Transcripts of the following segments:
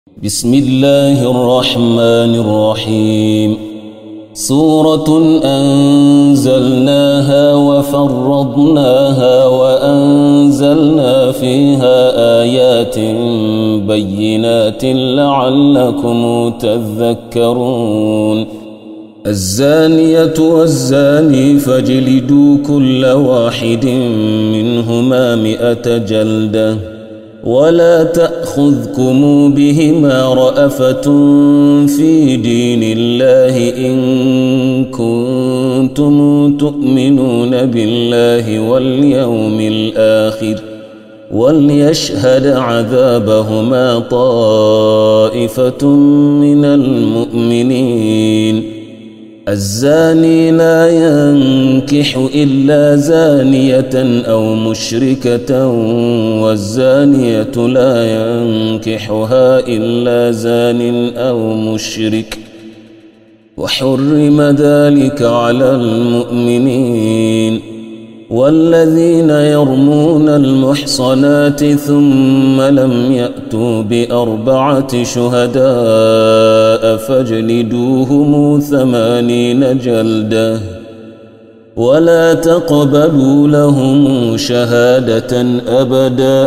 بسم الله الرحمن الرحيم. سورة أنزلناها وفرضناها وأنزلنا فيها آيات بينات لعلكم تذكرون. الزانية والزاني فاجلدوا كل واحد منهما 100 جلدة ولا تأخذكم بهما رأفة في دين الله إن كنتم تؤمنون بالله واليوم الآخر وليشهد عذابهما طائفة من المؤمنين. الزاني لا ينكح إلا زانية أو مشركة والزانية لا ينكحها إلا زان أو مشرك وحرم ذلك على المؤمنين. والذين يرمون المحصنات ثم لم يأتوا ب4 شهداء فاجلدوهم 80 جلدة ولا تقبلوا لهم شهادة أبدا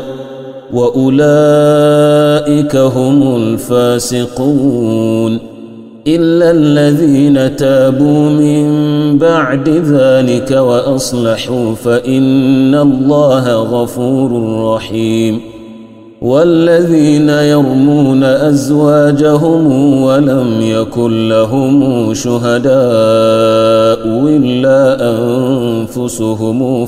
وأولئك هم الفاسقون إلا الذين تابوا من بعد ذلك وأصلحوا فإن الله غفور رحيم. والذين يرمون أزواجهم ولم يكن لهم شهداء إلا أنفسهم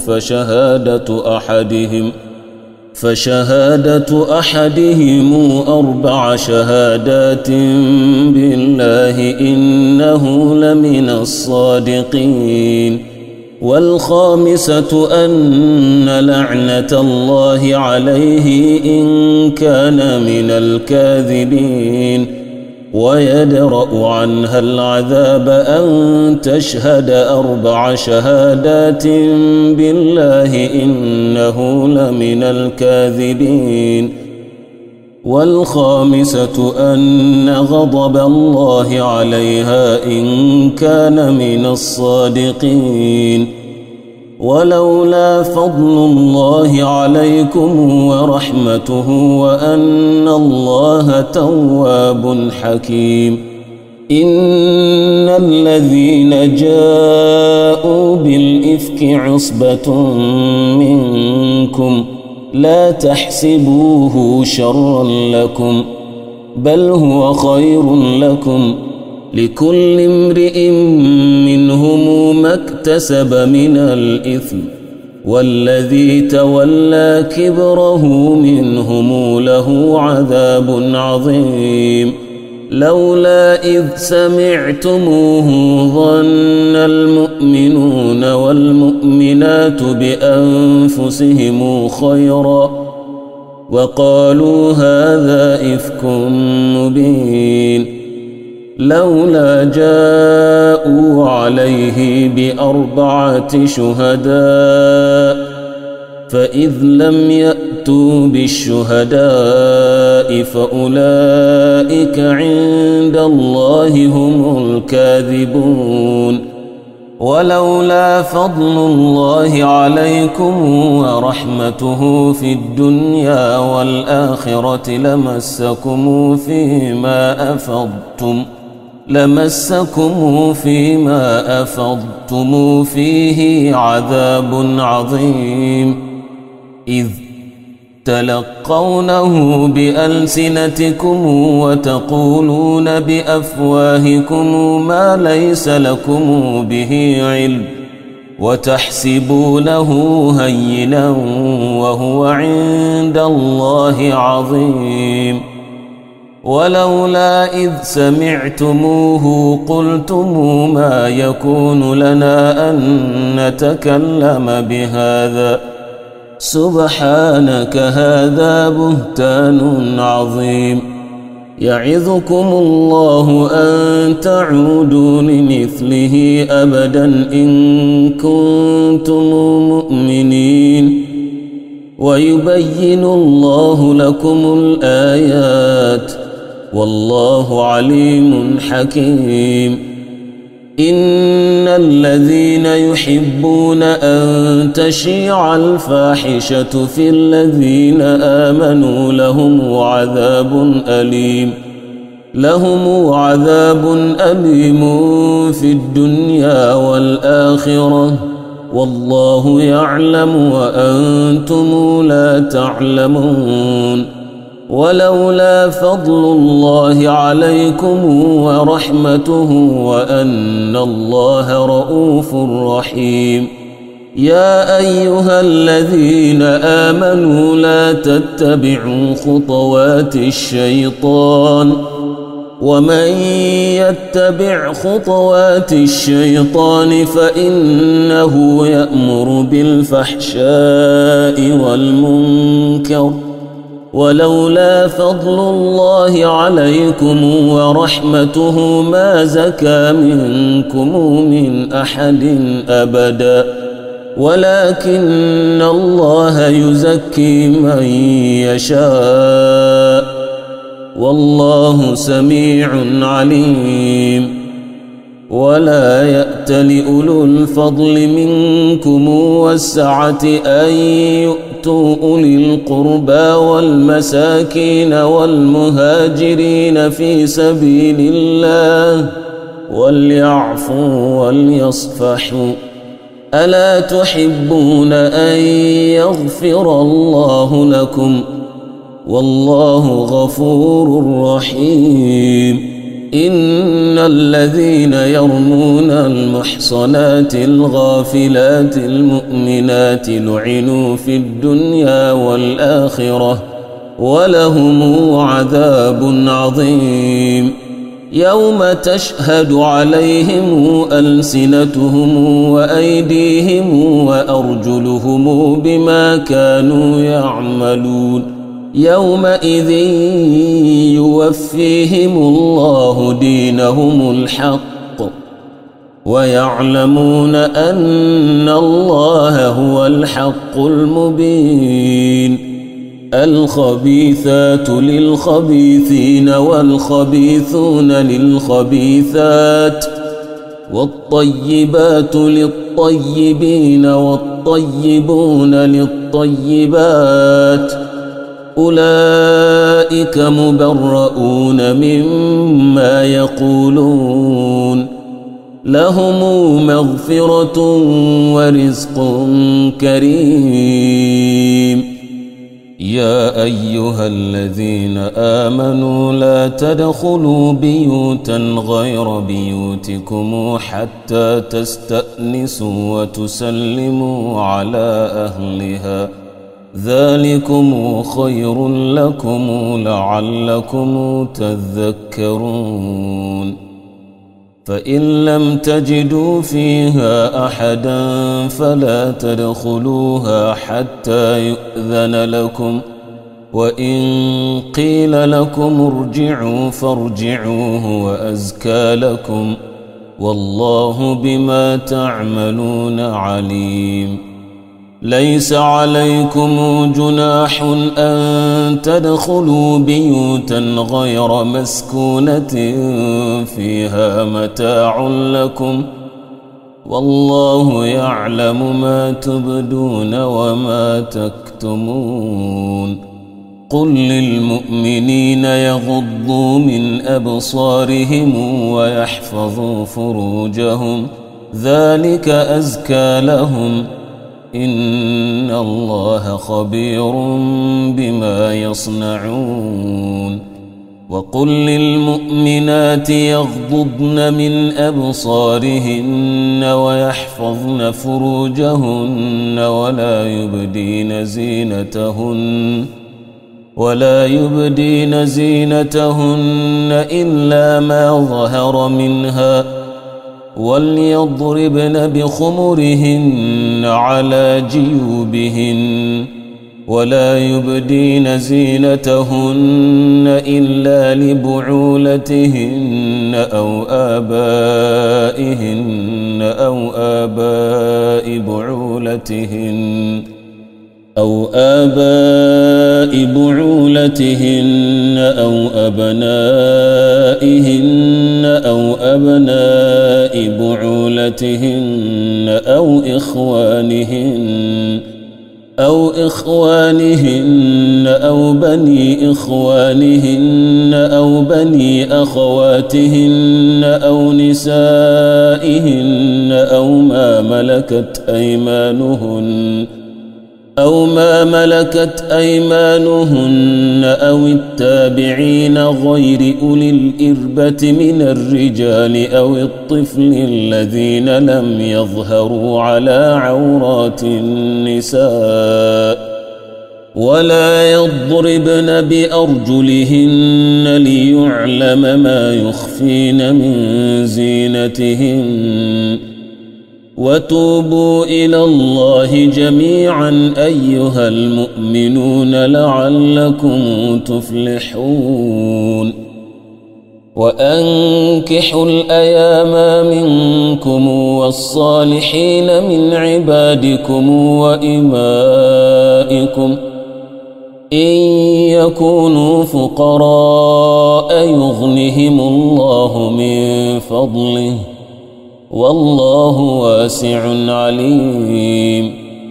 فشهادة أحدهم 4 شهادات بالله إنه لمن الصادقين. والخامسة أن لعنة الله عليه إن كان من الكاذبين ويدرأ عنها العذاب أن تشهد 4 شهادات بالله إنه لمن الكاذبين. والخامسة أن غضب الله عليها إن كان من الصادقين. ولولا فضل الله عليكم ورحمته وأن الله تواب حكيم. إن الذين جاءوا بالإفك عصبة منكم لا تحسبوه شرا لكم بل هو خير لكم لكل امرئ منهم ما اكتسب من الإثم والذي تولى كبره منهم له عذاب عظيم. لولا إذ سمعتموه ظن المؤمنون والمؤمنات بأنفسهم خيرا وقالوا هذا إفك مبين. لولا جاءوا عليه ب4 شهداء فإذ لم يأتوا بالشهداء فأولئك عند الله هم الكاذبون. ولولا فضل الله عليكم ورحمته في الدنيا والآخرة لمسكم فيما أفضتم فيه عذاب عظيم إذ تلقونه بألسنتكم وتقولون بأفواهكم ما ليس لكم به علم وتحسبونه هينا وهو عند الله عظيم. ولولا إذ سمعتموه قلتم ما يكون لنا أن نتكلم بهذا سبحانك هذا بهتان عظيم. يعظكم الله أن تعودوا لمثله أبدا إن كنتم مؤمنين ويبين الله لكم الآيات والله عليم حكيم. إن الذين يحبون أن تشيع الفاحشة في الذين آمنوا لهم عذاب أليم في الدنيا والآخرة، والله يعلم وأنتم لا تعلمون. ولولا فضل الله عليكم ورحمته وأن الله رؤوف رحيم. يا أيها الذين آمنوا لا تتبعوا خطوات الشيطان، ومن يتبع خطوات الشيطان فإنه يأمر بالفحشاء والمنكر. ولولا فضل الله عليكم ورحمته ما زكى منكم من أحد أبدا، ولكن الله يزكي من يشاء، والله سميع عليم. ولا يأتل أولو الفضل منكم والسعة أن يؤتوا أولي القربى والمساكين والمهاجرين في سبيل الله وليعفوا وليصفحوا. ألا تحبون أن يغفر الله لكم؟ والله غفور رحيم. إن الذين يرمون المحصنات الغافلات المؤمنات لعنوا في الدنيا والآخرة ولهم عذاب عظيم. يوم تشهد عليهم ألسنتهم وأيديهم وأرجلهم بما كانوا يعملون. يومئذ يوفيهم الله دينهم الحق ويعلمون أن الله هو الحق المبين. الخبيثات للخبيثين والخبيثون للخبيثات والطيبات للطيبين والطيبون للطيبات، أولئك مبرؤون مما يقولون، لهم مغفرة ورزق كريم. يا أيها الذين آمنوا لا تدخلوا بيوتا غير بيوتكم حتى تستأنسوا وتسلموا على أهلها، ذلكم خير لكم لعلكم تذكرون. فإن لم تجدوا فيها أحدا فلا تدخلوها حتى يؤذن لكم، وإن قيل لكم ارجعوا فارجعوا هو أزكى لكم، والله بما تعملون عليم. ليس عليكم جناح أن تدخلوا بيوتا غير مسكونة فيها متاع لكم، والله يعلم ما تبدون وما تكتمون. قل للمؤمنين يغضوا من أبصارهم ويحفظوا فروجهم، ذلك أزكى لهم، إن الله خبير بما يصنعون. وقل للمؤمنات يغضضن من أبصارهن ويحفظن فروجهن ولا يبدين زينتهن إلا ما ظهر منها، وليضربن بخمرهن على جيوبهن، ولا يبدين زينتهن إلا لبعولتهن أو آبائهن أو آباء بعولتهن أو آباء بعولتهن أو أبنائهن أو أبناء بعولتهن أو إخوانهن أو بني إخوانهن أو بني أخواتهن أو نسائهن أو ما ملكت أيمانهن أو التابعين غير أولي الإربة من الرجال أو الطفل الذين لم يظهروا على عورات النساء ولا يضربن بأرجلهن ليعلم ما يخفين من زينتهن وتوبوا إلى الله جميعا أيها المؤمنون لعلكم تفلحون وأنكحوا الأيام منكم والصالحين من عبادكم وإمائكم إن يكونوا فقراء يغنهم الله من فضله والله واسع عليم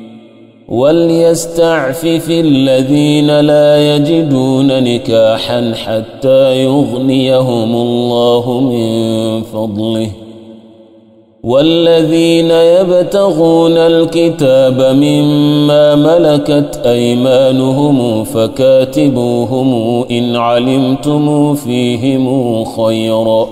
وليستعفف الذين لا يجدون نكاحا حتى يغنيهم الله من فضله والذين يبتغون الكتاب مما ملكت أيمانهم فكاتبوهم إن علمتم فيهم خيرا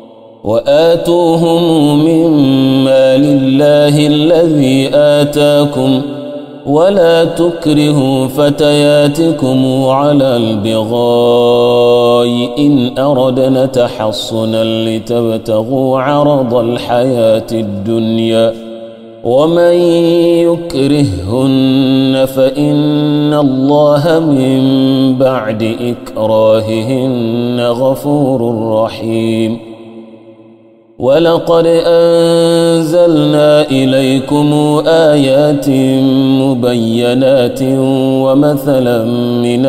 وآتوهم من مال الله الذي آتاكم ولا تكرهوا فتياتكم على البغاء إن أردنا تحصنا لتبتغوا عرض الحياة الدنيا ومن يكرههن فإن الله من بعد إكراههن غفور رحيم ولقد أنزلنا إليكم آيات مبينات ومثلا من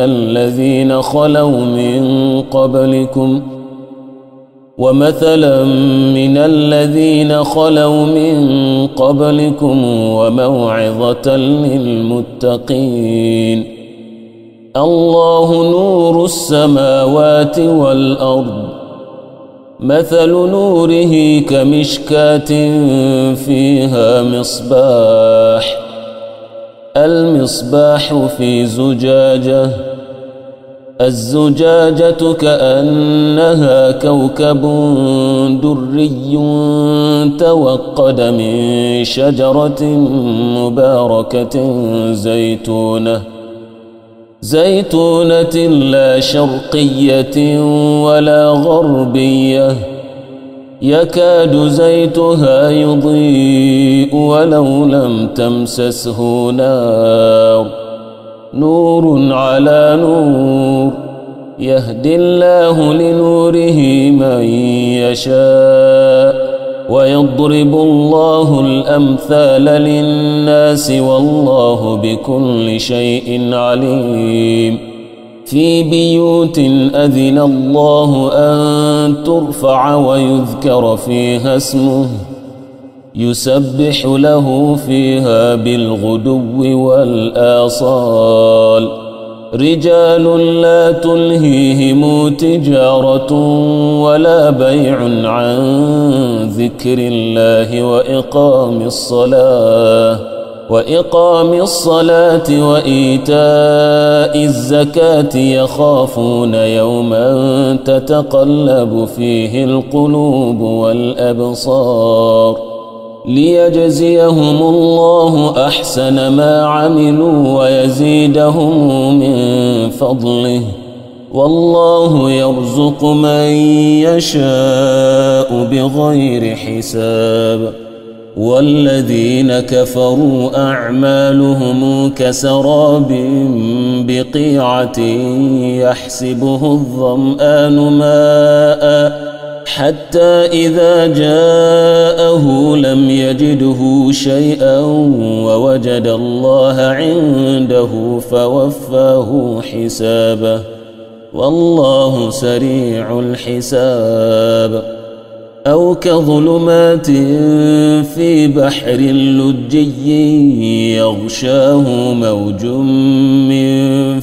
الذين خلوا من قبلكم وموعظة للمتقين الله نور السماوات والأرض مثل نوره كمشكاة فيها المصباح في زجاجة الزجاجة كأنها كوكب دري توقد من شجرة مباركة زيتونة لا شرقية ولا غربية يكاد زيتها يضيء ولو لم تمسسه نور على نور يهدي الله لنوره من يشاء ويضرب الله الأمثال للناس والله بكل شيء عليم في بيوت أذن الله أن ترفع ويذكر فيها اسمه يسبح له فيها بالغدو والآصال رجال لا تلهيهم تجارة ولا بيع عن ذكر الله وإقام الصلاة وإيتاء الزكاة يخافون يوما تتقلب فيه القلوب والأبصار ليجزيهم الله أحسن ما عملوا ويزيدهم من فضله والله يرزق من يشاء بغير حساب والذين كفروا أعمالهم كسراب بقيعة يحسبه الظمآن ماء حتى إذا جاءه لم يجده شيئا ووجد الله عنده فوفاه حسابه والله سريع الحساب أو كظلمات في بحر لجي يغشاه موج من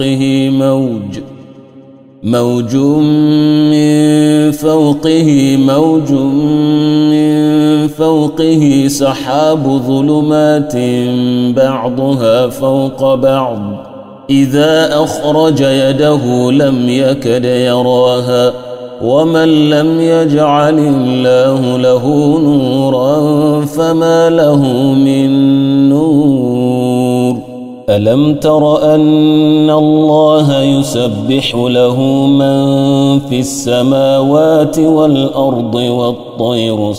فوقه سحاب ظلمات بعضها فوق بعض إذا أخرج يده لم يكد يراها ومن لم يجعل الله له نورا فما له من نور ألم تر أن الله يسبح له من في السماوات والأرض والطير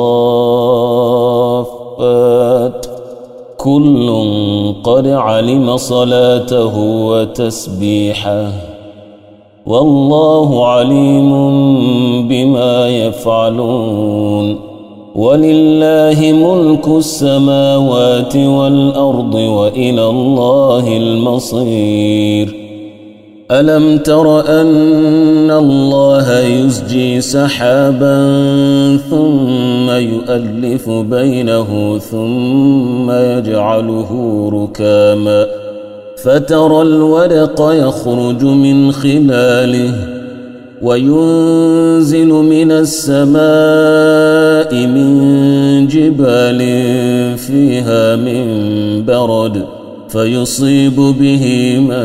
صافات كل قد علم صلاته وتسبيحه والله عليم بما يفعلون ولله ملك السماوات والأرض وإلى الله المصير ألم تر أن الله يزجي سحابا ثم يؤلف بينه ثم يجعله ركاما فترى الودق يخرج من خلاله وينزل من السماء من جبال فيها من برد فيصيب به من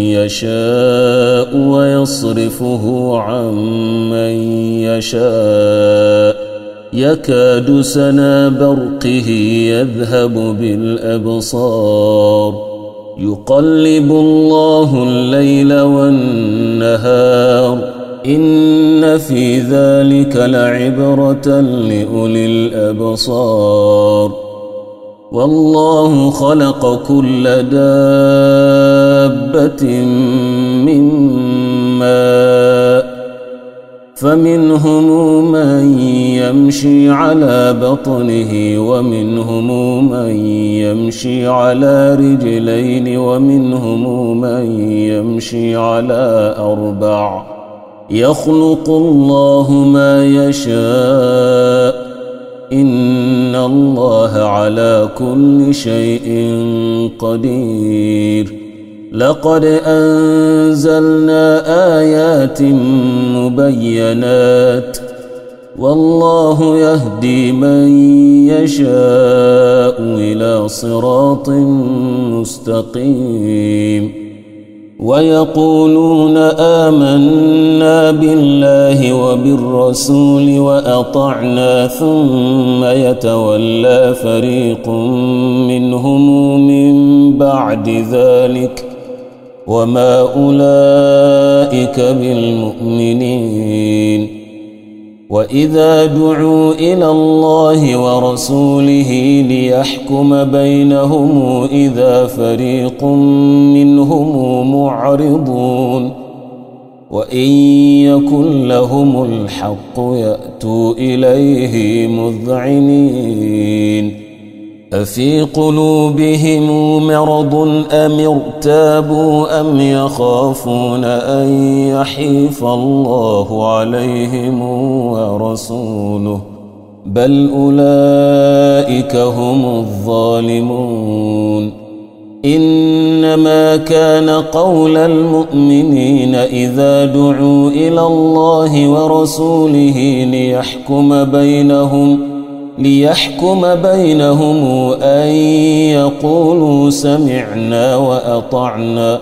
يشاء ويصرفه عن من يشاء يكاد سنا برقه يذهب بالأبصار يقلب الله الليل والنهار إن في ذلك لعبرة لأولي الأبصار والله خلق كل دابة من ماء فمنهم من يمشي على بطنه ومنهم من يمشي على رجلين ومنهم من يمشي على أربع يخلق الله ما يشاء إن الله على كل شيء قدير لقد أنزلنا آيات مبينات والله يهدي من يشاء إلى صراط مستقيم ويقولون آمنا بالله وبالرسول وأطعنا ثم يتولى فريق منهم من بعد ذلك وما أولئك بالمؤمنين وإذا دعوا إلى الله ورسوله ليحكم بينهم إذا فريق منهم معرضون وإن يكن لهم الحق يأتوا إليه مذعنين أفي قلوبهم مرض أم ارتابوا أم يخافون أن يحيف الله عليهم ورسوله بل أولئك هم الظالمون إنما كان قول المؤمنين إذا دعوا إلى الله ورسوله ليحكم بينهم أن يقولوا سمعنا وأطعنا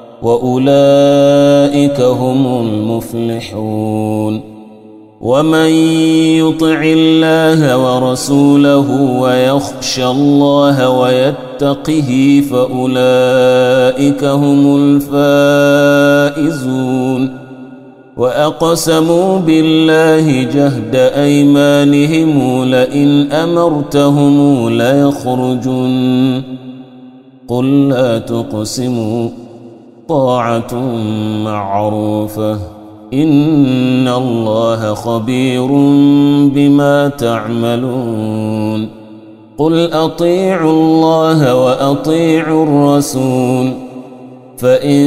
وأولئك هم المفلحون ومن يطع الله ورسوله ويخشى الله ويتقه فأولئك هم الفائزون وأقسموا بالله جهد أيمانهم لئن أمرتهم ليخرجن قل لا تقسموا طاعة معروفة إن الله خبير بما تعملون قل أطيعوا الله وأطيعوا الرسول فإن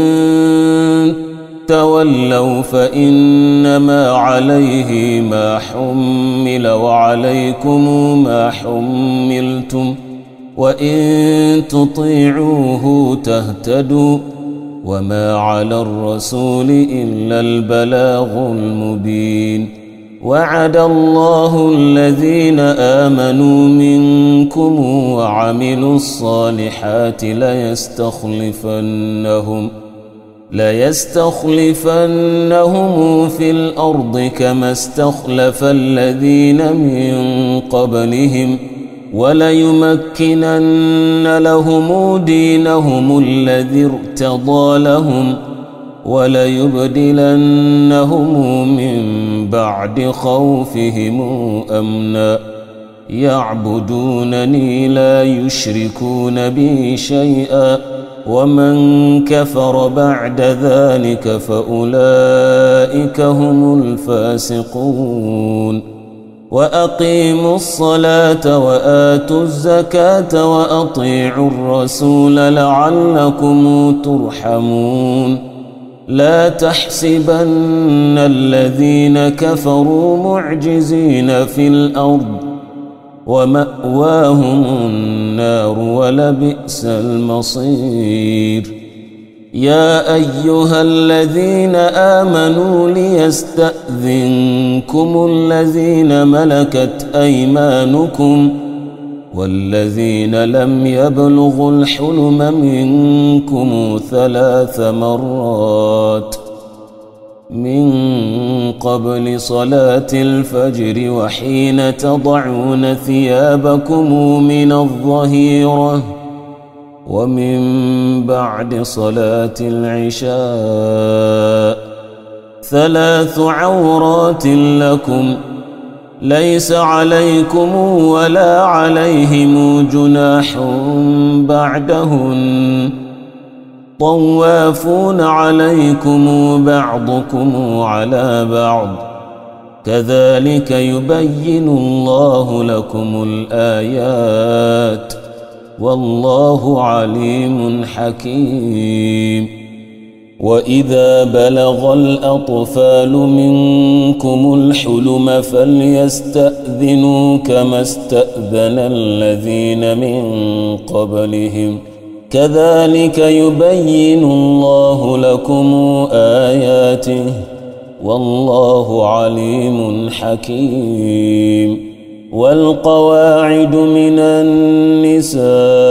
تولوا فإنما عليه ما حمل وعليكم ما حملتم وإن تطيعوه تهتدوا وما على الرسول إلا البلاغ المبين وعد الله الذين آمنوا منكم وعملوا الصالحات ليستخلفنهم في الأرض كما استخلف الذين من قبلهم وليمكنن لهم دينهم الذي ارتضى لهم وليبدلنهم من بعد خوفهم أمنا يعبدونني لا يشركون بي شيئا ومن كفر بعد ذلك فأولئك هم الفاسقون وأقيموا الصلاة وآتوا الزكاة وأطيعوا الرسول لعلكم ترحمون لا تحسبن الذين كفروا معجزين في الأرض ومأواهم النار ولبئس المصير يا أيها الذين آمنوا ليستأذنكم الذين ملكت أيمانكم والذين لم يبلغوا الحلم منكم 3 مرات من قبل صلاة الفجر وحين تضعون ثيابكم من الظهيرة ومن بعد صلاة العشاء 3 عورات لكم ليس عليكم ولا عليهم جناح بعدهن طوافون عليكم بعضكم على بعض كذلك يبين الله لكم الآيات والله عليم حكيم وإذا بلغ الأطفال منكم الحلم فليستأذنوا كما استأذن الذين من قبلهم كذلك يبين الله لكم آياته والله عليم حكيم والقواعد من النساء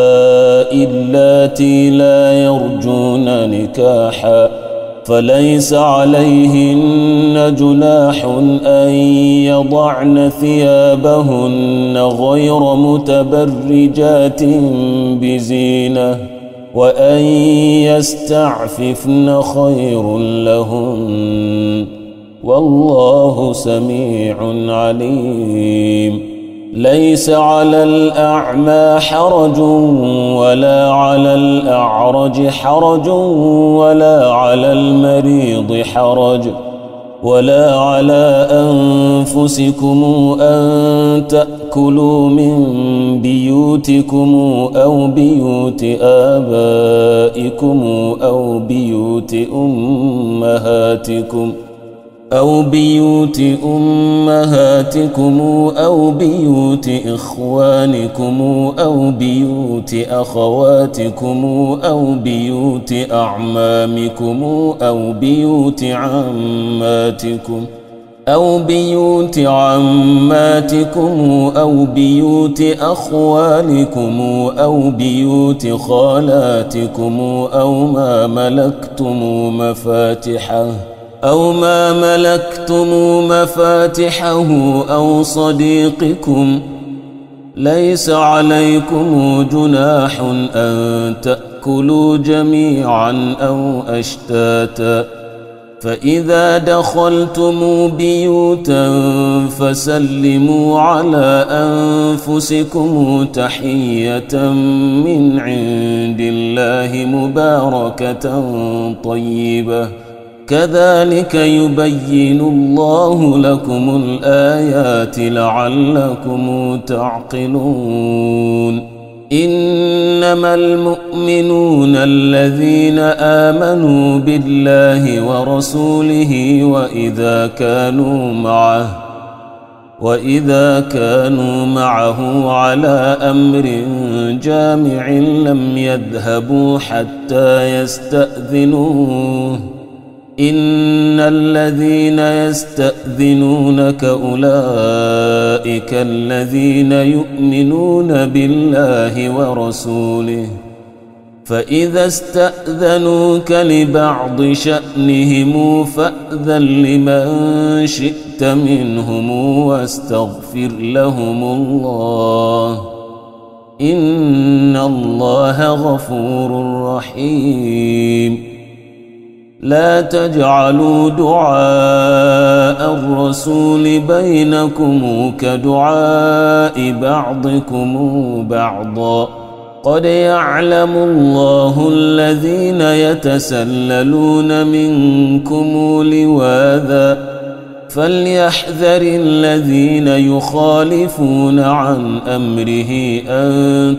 اللاتي لا يرجون نكاحا فليس عليهن جناح أن يضعن ثيابهن غير متبرجات بزينة وأن يستعففن خير لهن والله سميع عليم ليس على الأعمى حرج ولا على الأعرج حرج ولا على المريض حرج ولا على أنفسكم أن تأكلوا من بيوتكم أو بيوت آبائكم أو بيوت أمهاتكم أو بيوت إخوانكم أو بيوت أخواتكم أو بيوت أعمامكم أو بيوت عماتكم أو بيوت أخوالكم أو بيوت خالاتكم أو ما ملكتم مفاتحه أو صديقكم ليس عليكم جناح أن تأكلوا جميعا أو أشتاتا فإذا دخلتم بيوتا فسلموا على أنفسكم تحية من عند الله مباركة طيبة كذلك يبين الله لكم الآيات لعلكم تعقلون إنما المؤمنون الذين آمنوا بالله ورسوله وإذا كانوا معه على أمر جامع لم يذهبوا حتى يستأذنوه إن الذين يستأذنونك أولئك الذين يؤمنون بالله ورسوله فإذا استأذنوك لبعض شأنهم فأذن لمن شئت منهم واستغفر لهم الله إن الله غفور رحيم لا تجعلوا دعاء الرسول بينكم كدعاء بعضكم بعضا قد يعلم الله الذين يتسللون منكم لواذا فليحذر الذين يخالفون عن أمره أن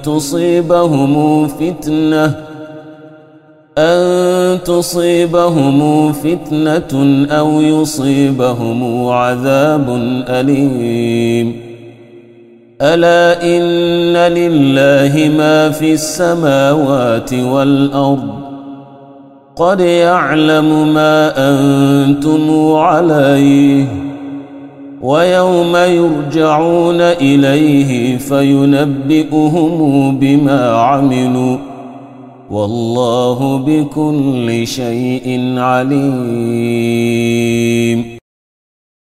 تصيبهم فتنة أو يصيبهم عذاب أليم ألا إن لله ما في السماوات والأرض قد يعلم ما أنتم عليه ويوم يرجعون إليه فينبئهم بما عملوا والله بكل شيء عليم